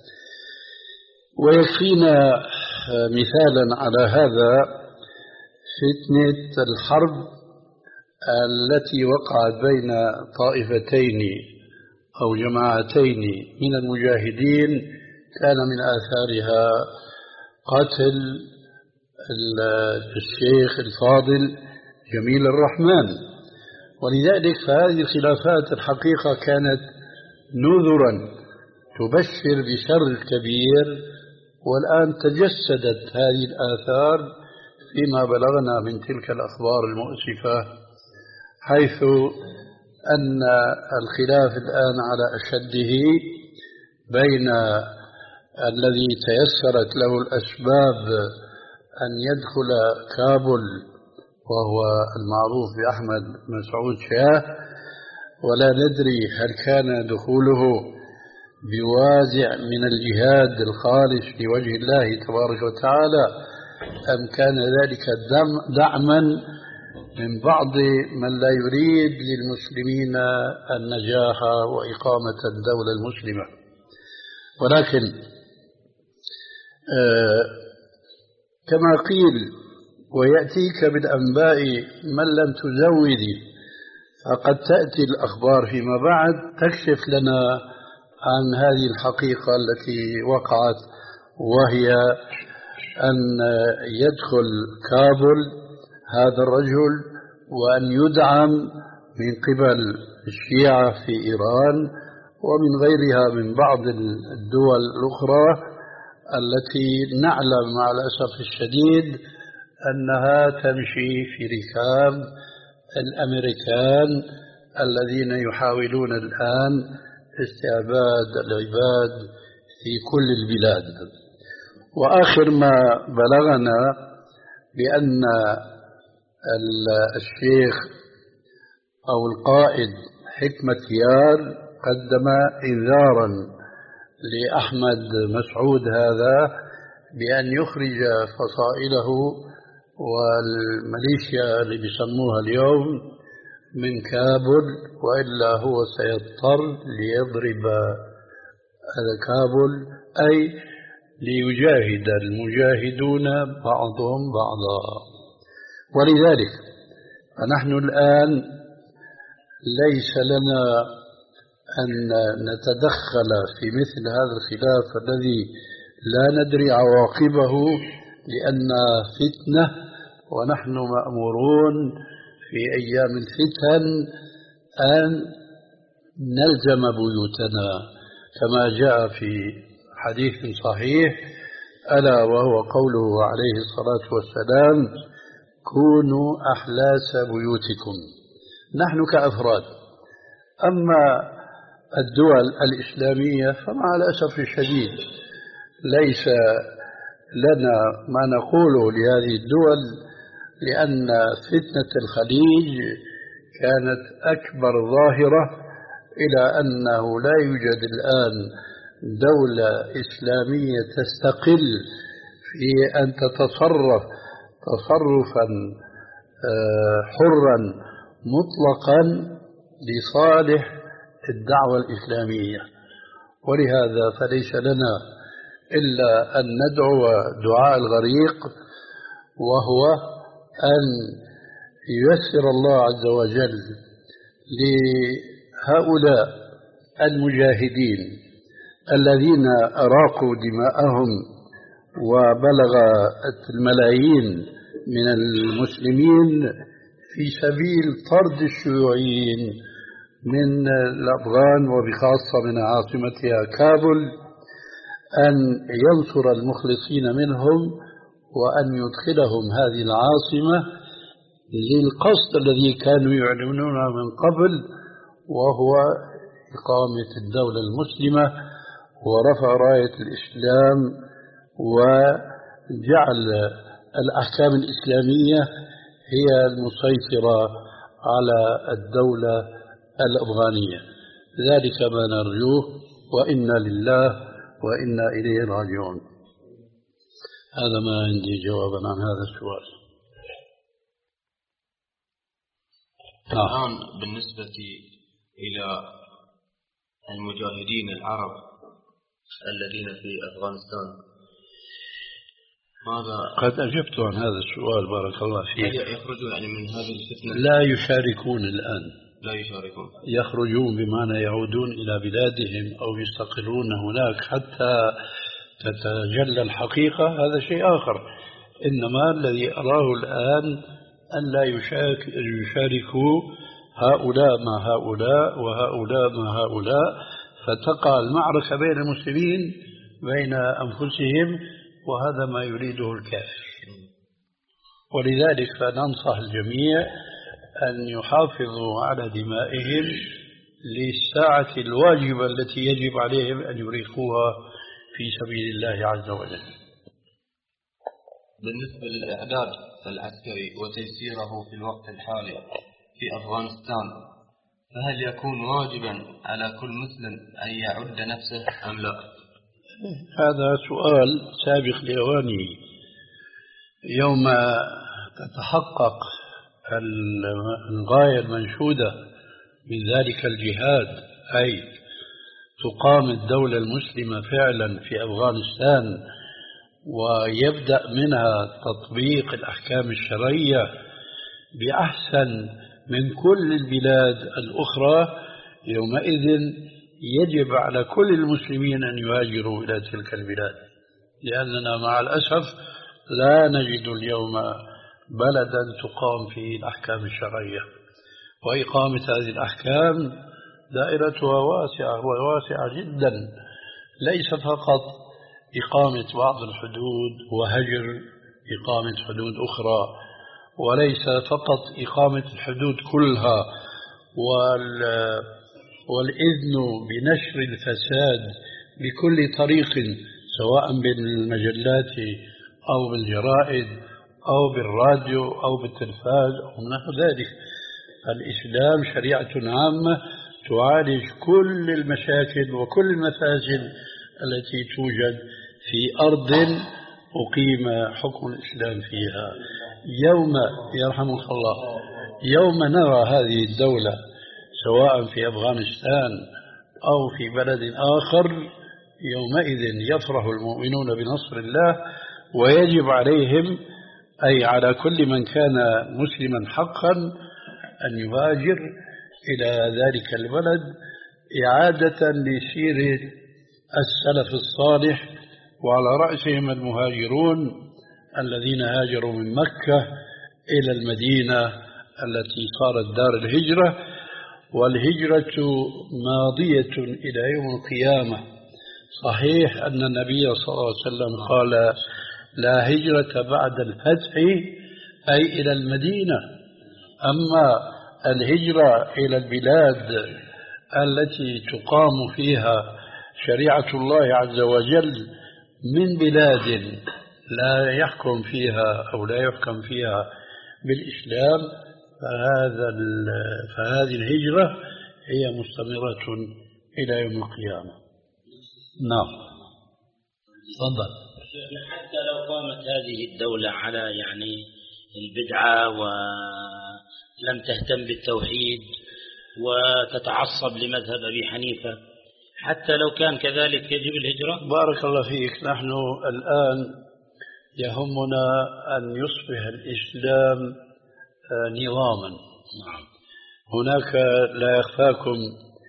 Speaker 1: ويكفينا مثالا على هذا فتنة الحرب التي وقعت بين طائفتين أو جماعتين من المجاهدين كان من آثارها قتل الشيخ الفاضل جميل الرحمن. ولذلك فهذه الخلافات الحقيقة كانت نذرا تبشر بشر كبير، والآن تجسدت هذه الآثار فيما بلغنا من تلك الأخبار المؤسفة، حيث أن الخلاف الآن على أشده بين الذي تيسرت له الأسباب أن يدخل كابل وهو المعروف بأحمد مسعود شاه، ولا ندري هل كان دخوله بوازع من الجهاد الخالص لوجه الله تبارك وتعالى أم كان ذلك دعما من بعض من لا يريد للمسلمين النجاح وإقامة الدولة المسلمة. ولكن آه كما قيل ويأتيك بالأنباء من لم تزودي، فقد تأتي الأخبار فيما بعد تكشف لنا عن هذه الحقيقة التي وقعت، وهي أن يدخل كابل هذا الرجل وأن يدعم من قبل الشيعة في إيران ومن غيرها من بعض الدول الأخرى التي نعلم مع الأسف الشديد أنها تمشي في ركاب الأمريكان الذين يحاولون الآن استعباد العباد في كل البلاد. وآخر ما بلغنا بأن الشيخ أو القائد حكمة يار قدم إنذارا لأحمد مسعود هذا بأن يخرج فصائله والميليشيا اللي بيسموها اليوم من كابل، وإلا هو سيضطر ليضرب هذا كابل، أي ليجاهد المجاهدون بعضهم بعضا. ولذلك فنحن الآن ليس لنا أن نتدخل في مثل هذا الخلاف الذي لا ندري عواقبه لأن فتنة، ونحن مأمورون في أيام الفتن أن نلزم بيوتنا كما جاء في حديث صحيح ألا وهو قوله عليه الصلاة والسلام كونوا أحلاس بيوتكم. نحن كأفراد. أما الدول الإسلامية فمع الأسف الشديد ليس لنا ما نقوله لهذه الدول، لأن فتنة الخليج كانت أكبر ظاهرة، إلى أنه لا يوجد الآن دولة إسلامية تستقل في أن تتصرف تصرفا حرا مطلقا لصالح الدعوة الإسلامية. ولهذا فليس لنا إلا أن ندعو دعاء الغريق، وهو أن ييسر الله عز وجل لهؤلاء المجاهدين الذين أراقوا دماءهم وبلغت الملايين من المسلمين في سبيل طرد الشيوعيين من الأفغان وبخاصة من عاصمتها كابل، أن ينصر المخلصين منهم وأن يدخلهم هذه العاصمة للقصد الذي كانوا يعلنونه من قبل، وهو إقامة الدولة المسلمة ورفع راية الإسلام وجعل الأحكام الإسلامية هي المسيطرة على الدولة الأفغانية. ذلك ما نرجوه، وإنا لله وإنا إليه راجعون. هذا ما عندي جوابا عن هذا السؤال.
Speaker 6: الآن بالنسبة إلى المجاهدين العرب الذين في أفغانستان، ماذا
Speaker 1: قد أجبت عن هذا السؤال بارك الله فيك.
Speaker 6: يخرجون يعني من هذه الفتنة؟
Speaker 1: لا يشاركون الآن،
Speaker 6: لا يشاركون،
Speaker 1: يخرجون بمعنى يعودون إلى بلادهم أو يستقرون هناك حتى تتجلى الحقيقة، هذا شيء آخر. إنما الذي أراه الآن أن لا يشاركوا هؤلاء مع هؤلاء وهؤلاء مع هؤلاء، فتقع المعركة بين المسلمين بين أنفسهم، وهذا ما يريده الكافر. ولذلك فننصح الجميع أن يحافظوا على دمائهم للساعة الواجبة التي يجب عليهم أن يريقوها في سبيل الله عز وجل.
Speaker 6: بالنسبة للإعداد العسكري وتيسيره في الوقت الحالي في أفغانستان، فهل يكون واجبا على كل مسلم أن يعد نفسه أم لا؟
Speaker 1: هذا سؤال سابق لأوانه. يوم تتحقق الغاية المنشودة من ذلك الجهاد، أي تقام الدولة المسلمة فعلا في أفغانستان ويبدأ منها تطبيق الأحكام الشرعية بأحسن من كل البلاد الأخرى، يومئذ يجب على كل المسلمين أن يهاجروا إلى تلك البلاد، لأننا مع الأسف لا نجد اليوم بلدا تقام فيه الأحكام الشرعية، وإقامة هذه الأحكام دائرتها واسعة وواسعة جدا، ليس فقط إقامة بعض الحدود وهجر إقامة حدود أخرى، وليس فقط إقامة الحدود كلها والإذن بنشر الفساد بكل طريق، سواء بالمجلات أو بالجرائد أو بالراديو أو بالتلفاز أو نحو ذلك. الإسلام شريعة عامة تعالج كل المشاكل وكل المفاسد التي توجد في أرض أقيم حكم الإسلام فيها. يوم يرحمك الله يوم نرى هذه الدولة سواء في أفغانستان أو في بلد آخر، يومئذ يفرح المؤمنون بنصر الله، ويجب عليهم أي على كل من كان مسلما حقا أن يهاجر إلى ذلك البلد إعادة لسيرة السلف الصالح، وعلى رأسهم المهاجرون الذين هاجروا من مكة إلى المدينة التي صارت دار الهجرة، والهجرة ماضية إلى يوم القيامة. صحيح أن النبي صلى الله عليه وسلم قال لا هجرة بعد الفتح أي إلى المدينة، أما الهجرة إلى البلاد التي تقام فيها شريعة الله عز وجل من بلاد لا يحكم فيها أو لا يحكم فيها بالإسلام، فهذا فهذه الهجرة هي مستمرة إلى يوم القيامة. نعم تفضل.
Speaker 7: حتى لو قامت هذه الدولة على يعني البدعة ولم تهتم بالتوحيد وتتعصب لمذهب أبي حنيفة، حتى لو كان كذلك يجب الهجرة؟
Speaker 1: بارك الله فيك. نحن الآن يهمنا أن يصبح الإسلام نظاما. هناك لا يخفاكم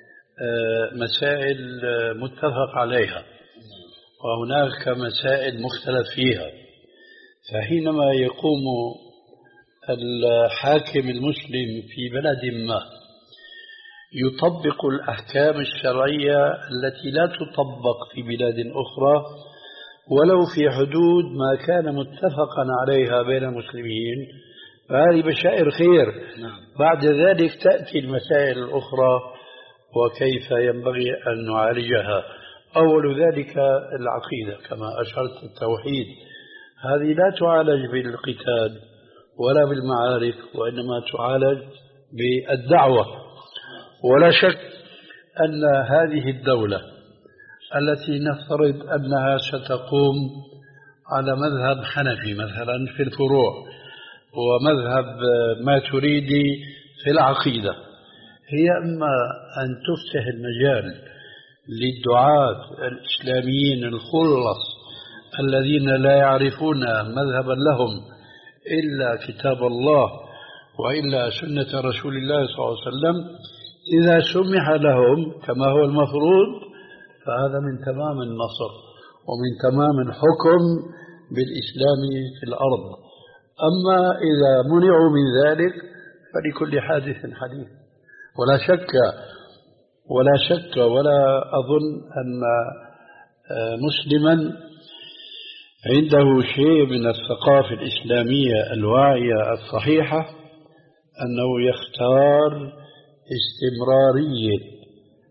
Speaker 1: مسائل متفق عليها وهناك مسائل مختلف فيها، فحينما يقوم الحاكم المسلم في بلد ما يطبق الأحكام الشرعية التي لا تطبق في بلاد أخرى ولو في حدود ما كان متفقا عليها بين المسلمين، فهذه بشائر خير. بعد ذلك تأتي المسائل الأخرى وكيف ينبغي أن نعالجها. أول ذلك العقيدة كما أشرت، التوحيد، هذه لا تعالج بالقتال ولا بالمعارك، وإنما تعالج بالدعوة. ولا شك أن هذه الدولة التي نفترض أنها ستقوم على مذهب حنفي مثلا في الفروع ومذهب ماتريدي في العقيدة، هي إما أن تفتح المجال للدعاة الإسلاميين الخلص الذين لا يعرفون مذهبا لهم إلا كتاب الله وإلا سنة رسول الله صلى الله عليه وسلم، إذا سمح لهم كما هو المفروض فهذا من تمام النصر ومن تمام الحكم بالإسلام في الأرض. أما إذا منعوا من ذلك فلكل حادث حديث. ولا شك ولا شك ولا أظن أن مسلما عنده شيء من الثقافة الإسلامية الواعية الصحيحة أنه يختار استمرارية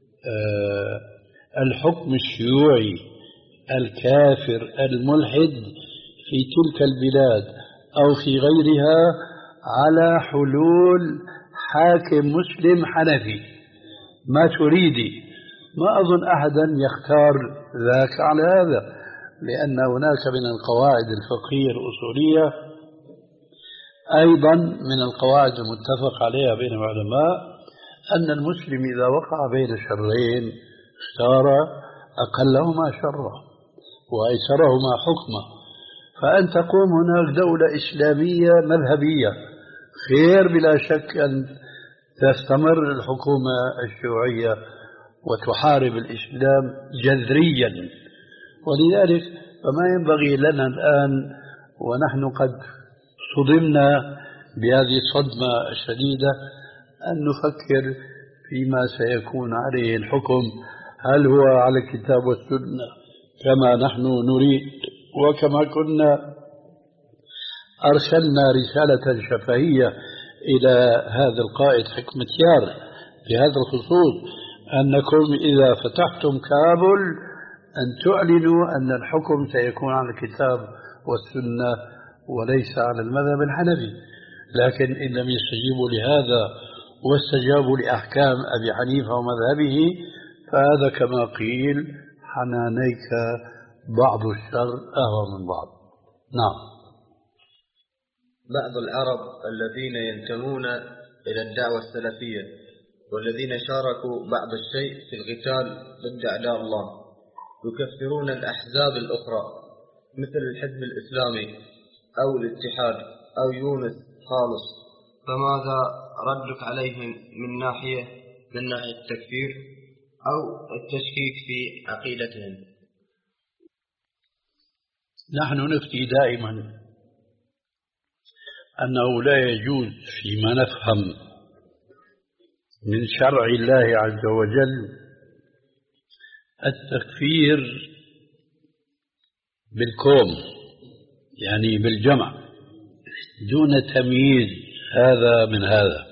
Speaker 1: الحكم الشيوعي الكافر الملحد في تلك البلاد أو في غيرها على حلول حاكم مسلم حنفي. ما تريدي؟ ما أظن أحدا يختار ذاك على هذا، لأن هناك من القواعد الفقهية الأصولية أيضا من القواعد المتفق عليها بين العلماء أن المسلم إذا وقع بين شرين اختار أقلهما شرا وأيسرهما حكما. فأن تقوم هناك دولة إسلامية مذهبية خير بلا شك أن تستمر الحكومة الشيوعية وتحارب الإسلام جذريا. ولذلك فما ينبغي لنا الآن ونحن قد صدمنا بهذه الصدمة الشديدة أن نفكر فيما سيكون عليه الحكم، هل هو على الكتاب والسنة كما نحن نريد وكما كنا أرسلنا رسالة شفهية إلى هذا القائد حكمة يار بهذا الخصوص أنكم إذا فتحتم كابل أن تعلنوا أن الحكم سيكون على الكتاب والسنة وليس على المذهب الحنفي. لكن إن لم يستجيبوا لهذا واستجابوا لأحكام أبي حنيفة ومذهبه فهذا كما قيل حنانيك بعض الشر أهوى من بعض. نعم.
Speaker 6: بعض العرب الذين ينتمون إلى الدعوة السلفية والذين شاركوا بعض الشيء في القتال ضد أعداء الله يكفرون الأحزاب الأخرى مثل الحزب الإسلامي أو الاتحاد أو يونس خالص، فماذا ردك عليهم من ناحية من ناحية التكفير أو التشكيك في عقيدتهم؟
Speaker 1: نحن نفتي دائما أنه لا يجوز فيما نفهم من شرع الله عز وجل التكفير بالكوم، يعني بالجمع دون تمييز هذا من هذا.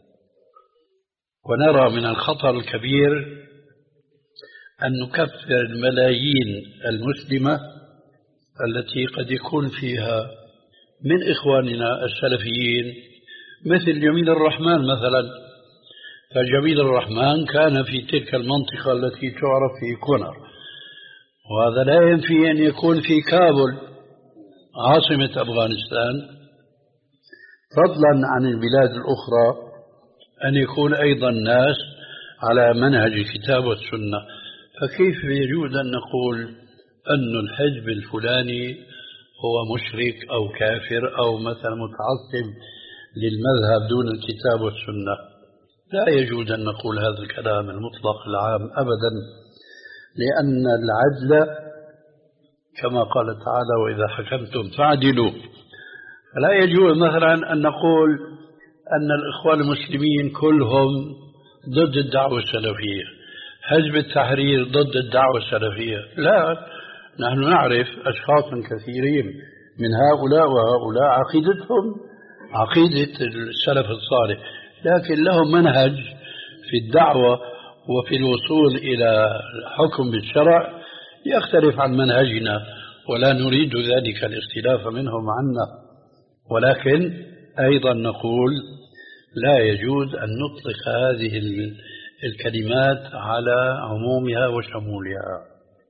Speaker 1: ونرى من الخطر الكبير أن نكفر الملايين المسلمة التي قد يكون فيها من إخواننا السلفيين مثل جميل الرحمن مثلا. فجميل الرحمن كان في تلك المنطقة التي تعرف في كونر، وهذا لا ينفي أن يكون في كابل عاصمة أفغانستان، فضلا عن البلاد الأخرى أن يكون أيضا ناس على منهج الكتاب والسنة. فكيف يجوز أن نقول أن الحزب الفلاني هو مشرك أو كافر أو مثلا متعصب للمذهب دون الكتاب والسنة؟ لا يجوز أن نقول هذا الكلام المطلق العام أبدا، لأن العدل كما قال تعالى وإذا حكمتم فاعدلوا. فلا يجوز مثلا أن نقول أن الإخوان المسلمين كلهم ضد الدعوة السلفية، حزب التحرير ضد الدعوة السلفية. لا، نحن نعرف أشخاصا كثيرين من هؤلاء وهؤلاء عقيدتهم عقيدة السلف الصالح، لكن لهم منهج في الدعوة وفي الوصول إلى حكم بالشرع يختلف عن منهجنا، ولا نريد ذلك الاختلاف منهم عنا. ولكن أيضا نقول لا يجوز أن نطلق هذه الكلمات على عمومها وشمولها.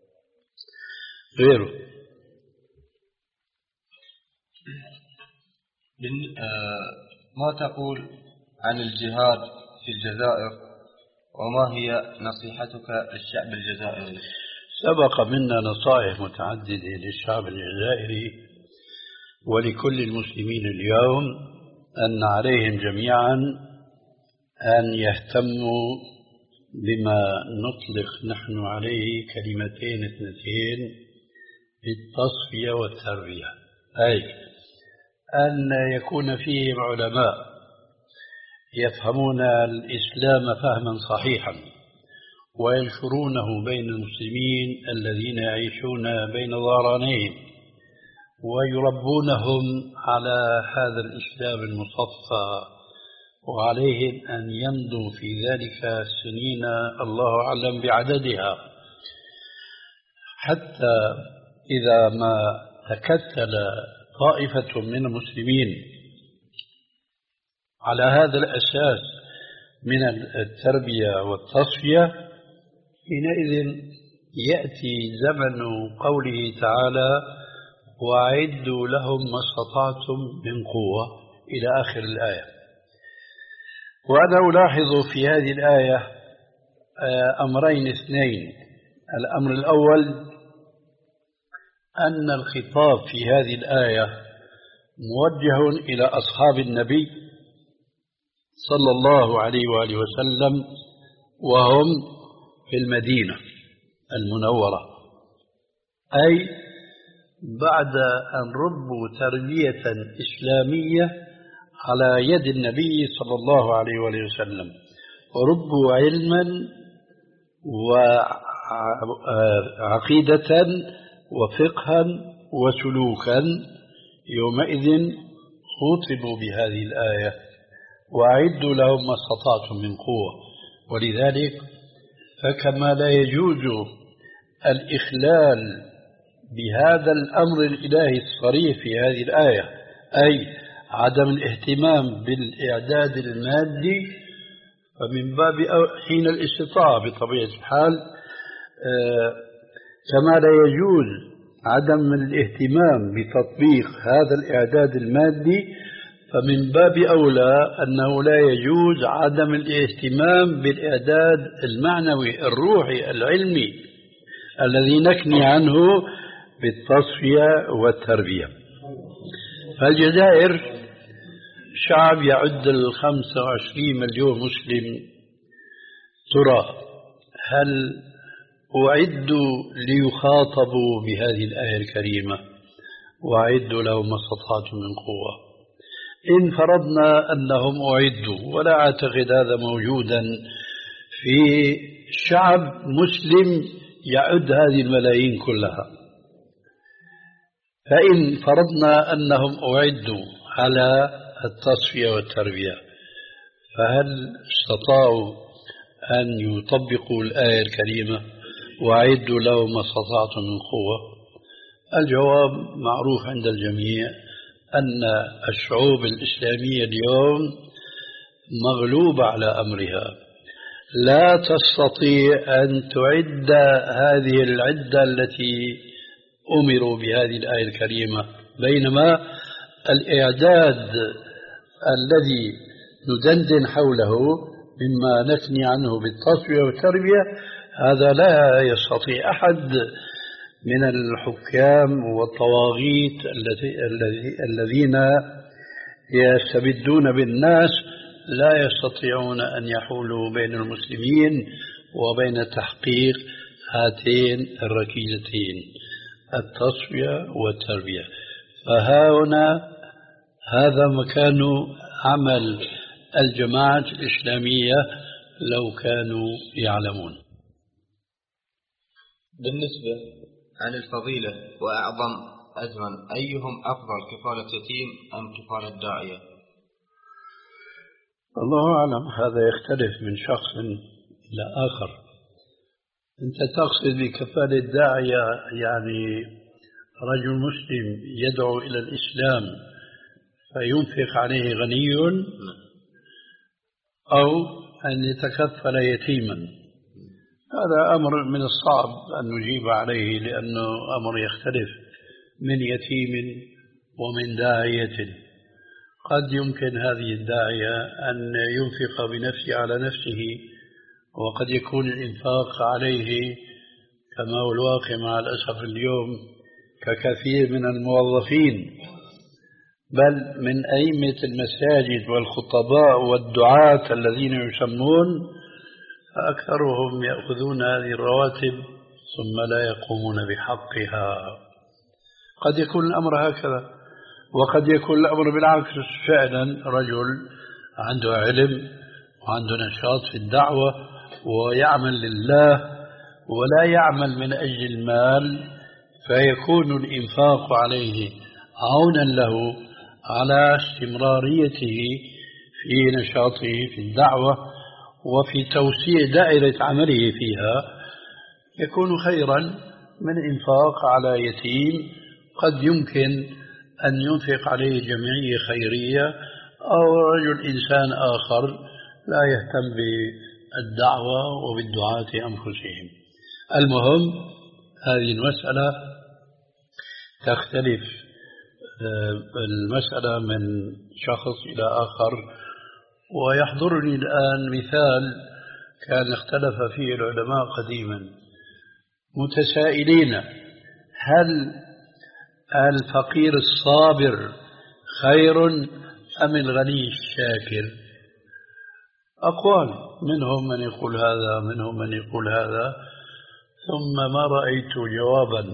Speaker 1: غيره
Speaker 6: ما تقول عن الجهاد في الجزائر وما هي نصيحتك للشعب الجزائري؟
Speaker 1: سبق منا نصائح متعددة للشعب الجزائري ولكل المسلمين اليوم أن عليهم جميعا أن يهتموا بما نطلق نحن عليه كلمتين اثنتين بالتصفية والتربية، أي أن يكون فيهم علماء يفهمون الإسلام فهما صحيحا وينشرونه بين المسلمين الذين يعيشون بين ظهرانيهم ويربونهم على هذا الإسلام المصفى وعليهم أن يمضوا في ذلك سنين الله أعلم بعددها، حتى إذا ما تكتل طائفة من المسلمين على هذا الأساس من التربية والتصفية، حينئذ يأتي زمن قوله تعالى وأعدوا لهم ما استطعتم من قوة إلى آخر الآية. وأنا ألاحظ في هذه الآية أمرين اثنين. الأمر الأول أن الخطاب في هذه الآية موجه إلى أصحاب النبي صلى الله عليه وآله وسلم وهم في المدينة المنورة، أي بعد أن ربوا تربية إسلامية على يد النبي صلى الله عليه وآله وسلم، وربوا علما وعقيدة وفقها وسلوكا، يومئذ خاطبوا بهذه الآية وأعدوا لهم ما استطعتم من قوة. ولذلك فكما لا يجوز الإخلال بهذا الأمر الإلهي الصريح في هذه الآية، أي عدم الاهتمام بالإعداد المادي، فمن باب حين الاستطاعة بطبيعة الحال، آه كما لا يجوز عدم الاهتمام بتطبيق هذا الإعداد المادي، فمن باب أولى أنه لا يجوز عدم الاهتمام بالإعداد المعنوي الروحي العلمي الذي نكني عنه بالتصفية والتربية. فالجزائر شعب يعد الخمسة وعشرين مليون مسلم، ترى هل أعدوا ليخاطبوا بهذه الآية الكريمة وأعدوا لهم ما استطعتم من قوة؟ إن فرضنا أنهم أعدوا، ولا أعتقد هذا موجودا في شعب مسلم يعد هذه الملايين كلها، فإن فرضنا أنهم أعدوا على التصفية والتربية، فهل استطاعوا أن يطبقوا الآية الكريمة وأعدوا لهم ما استطعتم من قوة؟ الجواب معروف عند الجميع أن الشعوب الإسلامية اليوم مغلوبة على أمرها، لا تستطيع أن تعد هذه العدة التي أمروا بهذه الآية الكريمة، بينما الإعداد الذي ندندن حوله مما نثني عنه بالتصفية والتربية، هذا لا يستطيع أحد من الحكام والطواغيت الذين يستبدون بالناس، لا يستطيعون أن يحولوا بين المسلمين وبين تحقيق هاتين الركيزتين، التصفية والتربية. فهنا هذا مكان عمل الجماعة الإسلامية لو كانوا يعلمون.
Speaker 6: بالنسبة عن الفضيلة وأعظم أجرا، أيهم أفضل، كفالة يتيم أم كفالة داعية؟
Speaker 1: الله أعلم، هذا يختلف من شخص إلى آخر. أنت تقصد بكفالة داعية يعني رجل مسلم يدعو إلى الإسلام فينفق عليه غني، أو أن يتكفل يتيما؟ هذا أمر من الصعب أن نجيب عليه، لأنه أمر يختلف من يتيم ومن داعية. قد يمكن هذه الداعية أن ينفق بنفسه على نفسه، وقد يكون الإنفاق عليه كما هو الواقع مع الأسف اليوم ككثير من الموظفين، بل من أئمة المساجد والخطباء والدعاة الذين يسمون، أكثرهم يأخذون هذه الرواتب ثم لا يقومون بحقها. قد يكون الأمر هكذا، وقد يكون الأمر بالعكس، فعلا رجل عنده علم وعنده نشاط في الدعوة ويعمل لله ولا يعمل من أجل المال، فيكون الإنفاق عليه عونا له على استمراريته في نشاطه في الدعوة وفي توسيع دائرة عمله فيها يكون خيرا من إنفاق على يتيم قد يمكن أن ينفق عليه جمعية خيرية أو رجل إنسان آخر لا يهتم بالدعوة وبالدعاة أنفسهم. المهم هذه المسألة تختلف المسألة من شخص إلى آخر. ويحضرني الآن مثال كان اختلف فيه العلماء قديما متسائلين: هل الفقير الصابر خير أم الغني الشاكر؟ أقوال، منهم من يقول هذا منهم من يقول هذا، ثم ما رأيت جوابا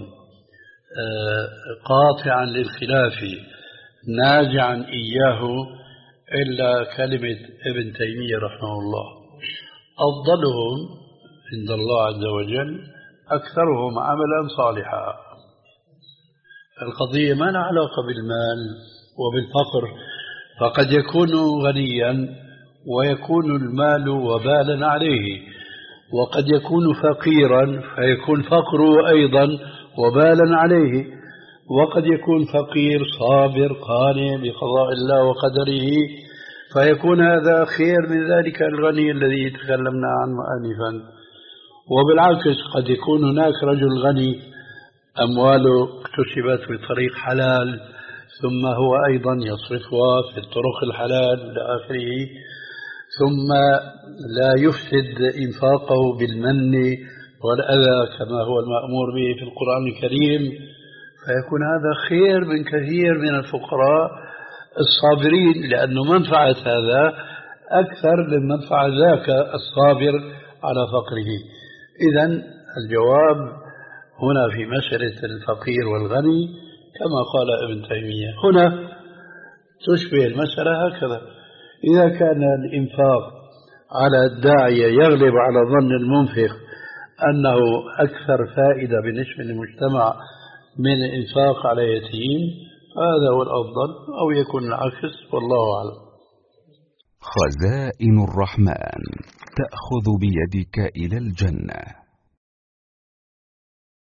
Speaker 1: قاطعا للخلاف نازعا إياه إلا كلمة ابن تيمية رحمه الله: أفضلهم عند الله عز وجل أكثرهم عملا صالحا. القضية ما لها علاقة بالمال وبالفقر، فقد يكون غنيا ويكون المال وبالا عليه، وقد يكون فقيرا فيكون فقره أيضا وبالا عليه، وقد يكون فقير صابر قانع بقضاء الله وقدره فيكون هذا خير من ذلك الغني الذي تكلمنا عنه آنفا. وبالعكس قد يكون هناك رجل غني أمواله اكتسبت بطريق حلال ثم هو أيضا يصرفها في الطرق الحلال إلى آخره، ثم لا يفسد إنفاقه بالمن والأذى كما هو المأمور به في القرآن الكريم، فيكون هذا خير من كثير من الفقراء الصابرين، لأن منفعة هذا أكثر من منفعة ذاك الصابر على فقره. إذن الجواب هنا في مسألة الفقير والغني كما قال ابن تيمية. هنا تشبه المسألة هكذا: إذا كان الإنفاق على الداعية يغلب على ظن المنفق أنه أكثر فائدة بالنسبة للمجتمع من الإنفاق على يتيم هذا هو الأفضل، أو يكون العكس، والله أعلم.
Speaker 8: خزائن الرحمن تأخذ بيدك إلى الجنة.